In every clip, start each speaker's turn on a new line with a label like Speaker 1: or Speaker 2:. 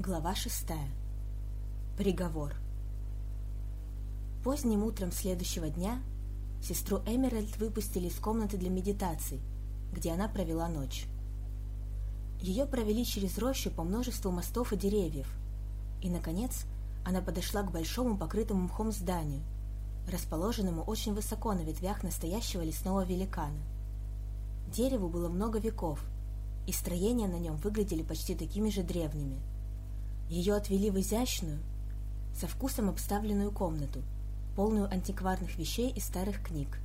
Speaker 1: Глава 6. Приговор. Поздним утром следующего дня сестру Эмеральд выпустили из комнаты для медитаций, где она провела ночь. Ее провели через рощу по множеству мостов и деревьев, и, наконец, она подошла к большому покрытому мхом зданию, расположенному очень высоко на ветвях настоящего лесного великана. Дереву было много веков, и строения на нем выглядели почти такими же древними. Ее отвели в изящную, со вкусом обставленную комнату, полную антикварных вещей и старых книг.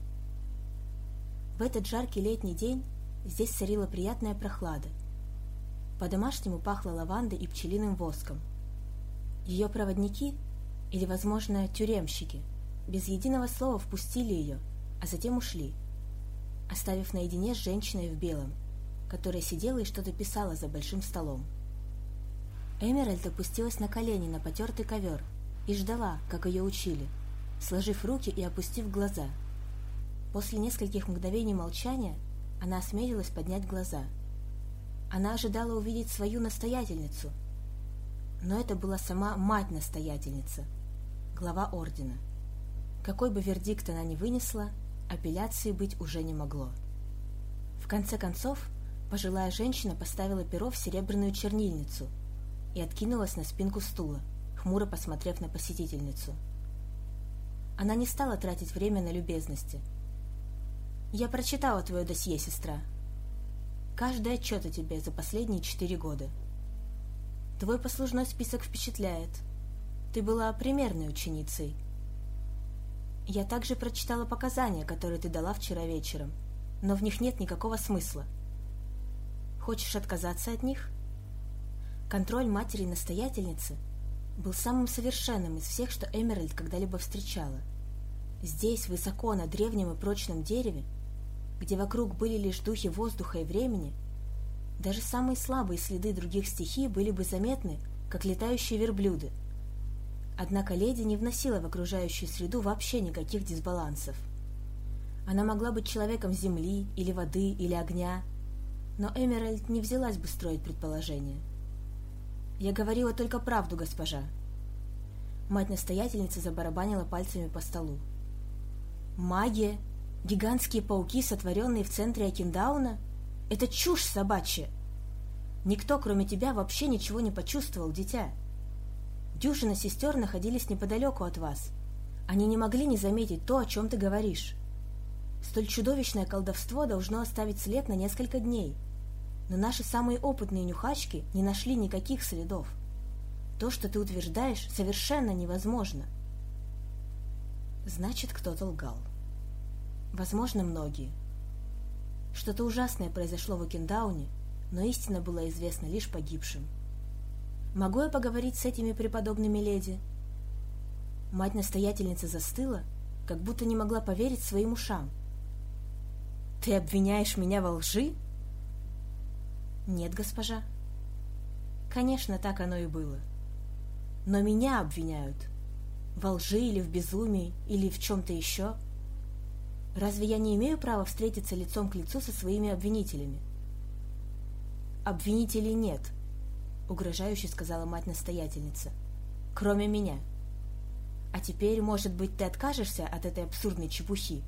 Speaker 1: В этот жаркий летний день здесь царила приятная прохлада. По-домашнему пахло лавандой и пчелиным воском. Ее проводники, или, возможно, тюремщики, без единого слова впустили ее, а затем ушли, оставив наедине с женщиной в белом, которая сидела и что-то писала за большим столом. Эмеральд опустилась на колени на потертый ковер и ждала, как ее учили, сложив руки и опустив глаза. После нескольких мгновений молчания она осмелилась поднять глаза. Она ожидала увидеть свою настоятельницу, но это была сама мать-настоятельница, глава ордена. Какой бы вердикт она ни вынесла, апелляции быть уже не могло. В конце концов, пожилая женщина поставила перо в серебряную чернильницу и откинулась на спинку стула, хмуро посмотрев на посетительницу. Она не стала тратить время на любезности. «Я прочитала твое досье, сестра. Каждый отчет о тебе за последние 4 года. Твой послужной список впечатляет. Ты была примерной ученицей. Я также прочитала показания, которые ты дала вчера вечером, но в них нет никакого смысла. Хочешь отказаться от них?» Контроль матери-настоятельницы был самым совершенным из всех, что Эмеральд когда-либо встречала. Здесь, высоко на древнем и прочном дереве, где вокруг были лишь духи воздуха и времени, даже самые слабые следы других стихий были бы заметны, как летающие верблюды. Однако леди не вносила в окружающую среду вообще никаких дисбалансов. Она могла быть человеком земли, или воды, или огня, но Эмеральд не взялась бы строить предположения. «Я говорила только правду, госпожа». Мать-настоятельница забарабанила пальцами по столу. «Магия? Гигантские пауки, сотворенные в центре Акиндауна? Это чушь собачья! Никто, кроме тебя, вообще ничего не почувствовал, дитя. Дюжина сестер находились неподалеку от вас. Они не могли не заметить то, о чем ты говоришь. Столь чудовищное колдовство должно оставить след на несколько дней. Но наши самые опытные нюхачки не нашли никаких следов. То, что ты утверждаешь, совершенно невозможно». Значит, кто-то лгал. Возможно, многие. Что-то ужасное произошло в Акиндауне, но истина была известна лишь погибшим. «Могу я поговорить с этими преподобными леди?» Мать-настоятельница застыла, как будто не могла поверить своим ушам. «Ты обвиняешь меня во лжи?» «Нет, госпожа». «Конечно, так оно и было. Но меня обвиняют. Во лжи или в безумии, или в чем-то еще. Разве я не имею права встретиться лицом к лицу со своими обвинителями?» «Обвинителей нет», — угрожающе сказала мать-настоятельница. «Кроме меня. А теперь, может быть, ты откажешься от этой абсурдной чепухи?»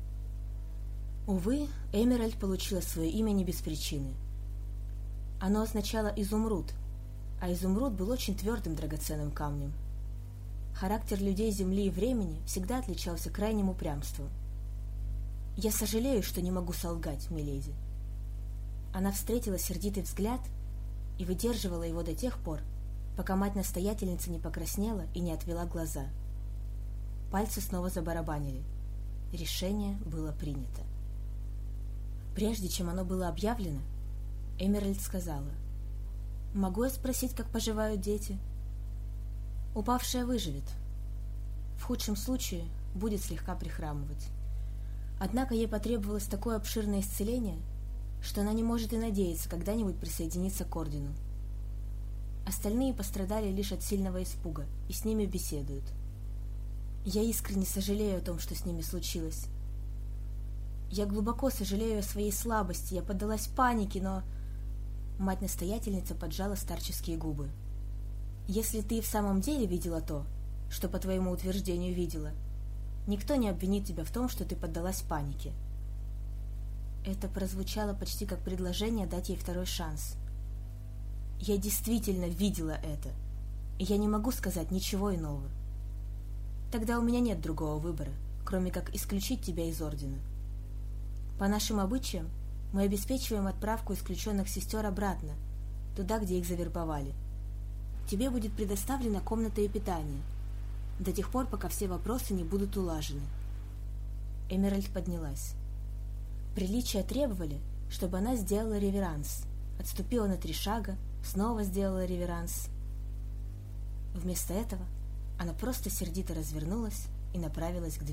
Speaker 1: Увы, Эмеральд получила свое имя не без причины. Оно означало «изумруд», а изумруд был очень твердым драгоценным камнем. Характер людей Земли и времени всегда отличался крайним упрямством. «Я сожалею, что не могу солгать, миледи». Она встретила сердитый взгляд и выдерживала его до тех пор, пока мать-настоятельница не покраснела и не отвела глаза. Пальцы снова забарабанили. Решение было принято. Прежде чем оно было объявлено, Эмеральд сказала: «Могу я спросить, как поживают дети?» «Упавшая выживет. В худшем случае будет слегка прихрамывать. Однако ей потребовалось такое обширное исцеление, что она не может и надеяться когда-нибудь присоединиться к ордену. Остальные пострадали лишь от сильного испуга и с ними беседуют. Я искренне сожалею о том, что с ними случилось. Я глубоко сожалею о своей слабости, я поддалась панике, но...» Мать-настоятельница поджала старческие губы. Если ты в самом деле видела то, что по твоему утверждению видела, никто не обвинит тебя в том, что ты поддалась панике». Это прозвучало почти как предложение дать ей второй шанс. «Я действительно видела это, и я не могу сказать ничего иного. Тогда у меня нет другого выбора, кроме как исключить тебя из ордена. По нашим обычаям мы обеспечиваем отправку исключенных сестер обратно, туда, где их завербовали. Тебе будет предоставлена комната и питание, до тех пор, пока все вопросы не будут улажены». Эмеральд поднялась. Приличия требовали, чтобы она сделала реверанс, отступила на 3 шага, снова сделала реверанс. Вместо этого она просто сердито развернулась и направилась к двери.